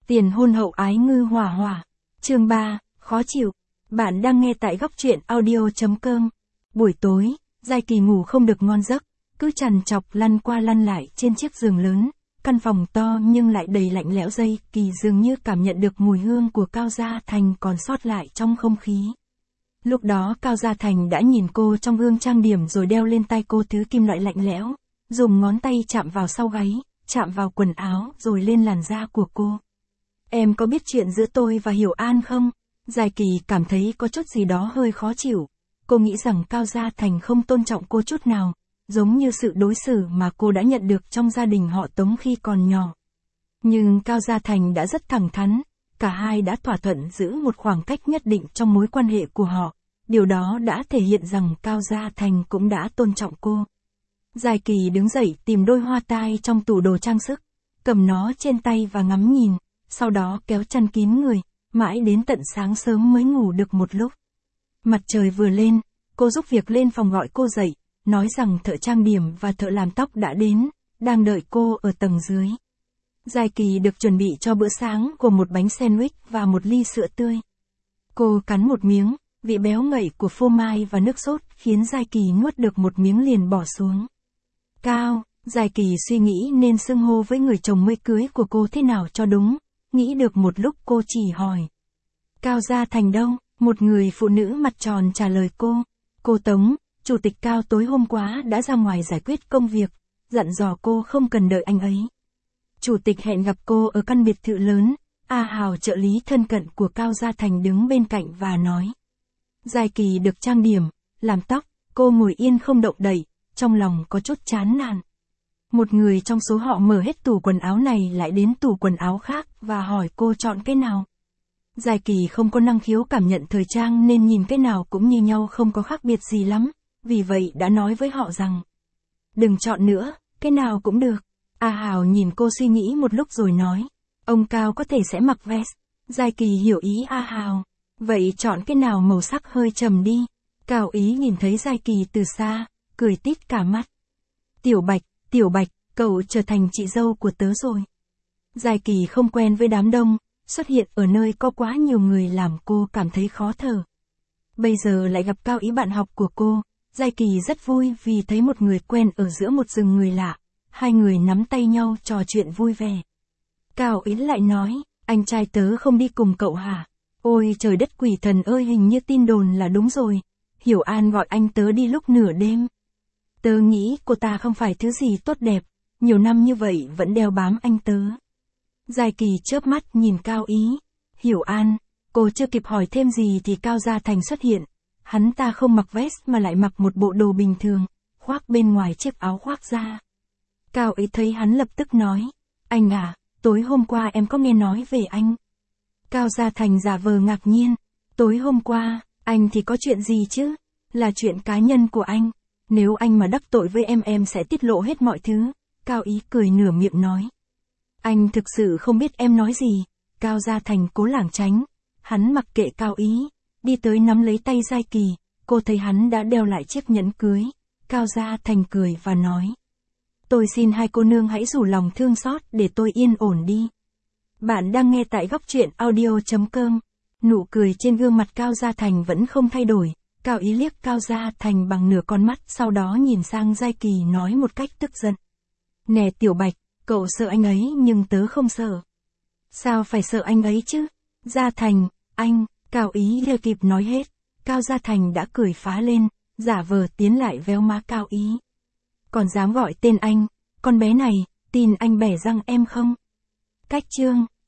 Tiền hôn hậu ái ngư hỏa hỏa. Chương 3, khó chịu. Bạn đang nghe tại góc truyện audio.com. Buổi tối, Giai Kỳ ngủ không được ngon giấc, cứ trằn trọc lăn qua lăn lại trên chiếc giường lớn. Căn phòng to nhưng lại đầy lạnh lẽo. Giai Kỳ dường như cảm nhận được mùi hương của Cao Gia Thành còn sót lại trong không khí. Lúc đó Cao Gia Thành đã nhìn cô trong gương trang điểm rồi đeo lên tay cô thứ kim loại lạnh lẽo, dùng ngón tay chạm vào sau gáy, chạm vào quần áo rồi lên làn da của cô. Em có biết chuyện giữa tôi và Hiểu An không? Giai Kỳ cảm thấy có chút gì đó hơi khó chịu. Cô nghĩ rằng Cao Gia Thành không tôn trọng cô chút nào, giống như sự đối xử mà cô đã nhận được trong gia đình họ Tống khi còn nhỏ. Nhưng Cao Gia Thành đã rất thẳng thắn, cả hai đã thỏa thuận giữ một khoảng cách nhất định trong mối quan hệ của họ. Điều đó đã thể hiện rằng Cao Gia Thành cũng đã tôn trọng cô. Giai Kỳ đứng dậy tìm đôi hoa tai trong tủ đồ trang sức, cầm nó trên tay và ngắm nhìn, sau đó kéo chăn kín người, mãi đến tận sáng sớm mới ngủ được một lúc. Mặt trời vừa lên, cô giúp việc lên phòng gọi cô dậy, nói rằng thợ trang điểm và thợ làm tóc đã đến, đang đợi cô ở tầng dưới. Giai Kỳ được chuẩn bị cho bữa sáng gồm một bánh sandwich và một ly sữa tươi. Cô cắn một miếng, vị béo ngậy của phô mai và nước sốt khiến Giai Kỳ nuốt được một miếng liền bỏ xuống. Cao, Giai Kỳ suy nghĩ nên xưng hô với người chồng mới cưới của cô thế nào cho đúng, nghĩ được một lúc cô chỉ hỏi. Cao Gia Thành đâu? Một người phụ nữ mặt tròn trả lời cô. Cô Tống, chủ tịch Cao tối hôm qua đã ra ngoài giải quyết công việc, dặn dò cô không cần đợi anh ấy. Chủ tịch hẹn gặp cô ở căn biệt thự lớn. A Hào, trợ lý thân cận của Cao Gia Thành đứng bên cạnh và nói. Giai Kỳ được trang điểm, làm tóc, cô ngồi yên không động đậy, trong lòng có chút chán nản. Một người trong số họ mở hết tủ quần áo này lại đến tủ quần áo khác và hỏi cô chọn cái nào. Giai Kỳ không có năng khiếu cảm nhận thời trang nên nhìn cái nào cũng như nhau, không có khác biệt gì lắm, vì vậy đã nói với họ rằng đừng chọn nữa, cái nào cũng được. A Hào nhìn cô suy nghĩ một lúc rồi nói, ông Cao có thể sẽ mặc vest. Giai Kỳ hiểu ý A Hào, vậy chọn cái nào màu sắc hơi trầm đi. Cao Ý nhìn thấy Giai Kỳ từ xa, cười tít cả mắt. Tiểu Bạch, cậu trở thành chị dâu của tớ rồi. Giai Kỳ không quen với đám đông, xuất hiện ở nơi có quá nhiều người làm cô cảm thấy khó thở. Bây giờ lại gặp Cao Ý, bạn học của cô, Giai Kỳ rất vui vì thấy một người quen ở giữa một rừng người lạ. Hai người nắm tay nhau trò chuyện vui vẻ. Cao Ý lại nói, anh trai tớ không đi cùng cậu hả? Ôi trời đất quỷ thần ơi, hình như tin đồn là đúng rồi. Hiểu An gọi anh tớ đi lúc nửa đêm. Tớ nghĩ cô ta không phải thứ gì tốt đẹp, nhiều năm như vậy vẫn đeo bám anh tớ. Giai Kỳ chớp mắt nhìn Cao Ý. Hiểu An, cô chưa kịp hỏi thêm gì thì Cao Gia Thành xuất hiện. Hắn ta không mặc vest mà lại mặc một bộ đồ bình thường, khoác bên ngoài chiếc áo khoác da. Cao Ý thấy hắn lập tức nói, anh à, tối hôm qua em có nghe nói về anh. Cao Gia Thành giả vờ ngạc nhiên, tối hôm qua, anh thì có chuyện gì chứ? Là chuyện cá nhân của anh. Nếu anh mà đắc tội với em sẽ tiết lộ hết mọi thứ. Cao Ý cười nửa miệng nói. Anh thực sự không biết em nói gì. Cao Gia Thành cố lảng tránh. Hắn mặc kệ Cao Ý, đi tới nắm lấy tay Giai Kỳ. Cô thấy hắn đã đeo lại chiếc nhẫn cưới. Cao Gia Thành cười và nói. Tôi xin hai cô nương hãy rủ lòng thương xót để tôi yên ổn đi. Bạn đang nghe tại góc truyện audio.com. Nụ cười trên gương mặt Cao Gia Thành vẫn không thay đổi. Cao Ý liếc Cao Gia Thành bằng nửa con mắt, sau đó nhìn sang Giai Kỳ nói một cách tức giận. Nè Tiểu Bạch, cậu sợ anh ấy nhưng tớ không sợ. Sao phải sợ anh ấy chứ? Gia Thành, anh, Cao Ý chưa kịp nói hết. Cao Gia Thành đã cười phá lên, giả vờ tiến lại véo má Cao Ý. Còn dám gọi tên anh, con bé này, tin anh bẻ răng em không? Cách chương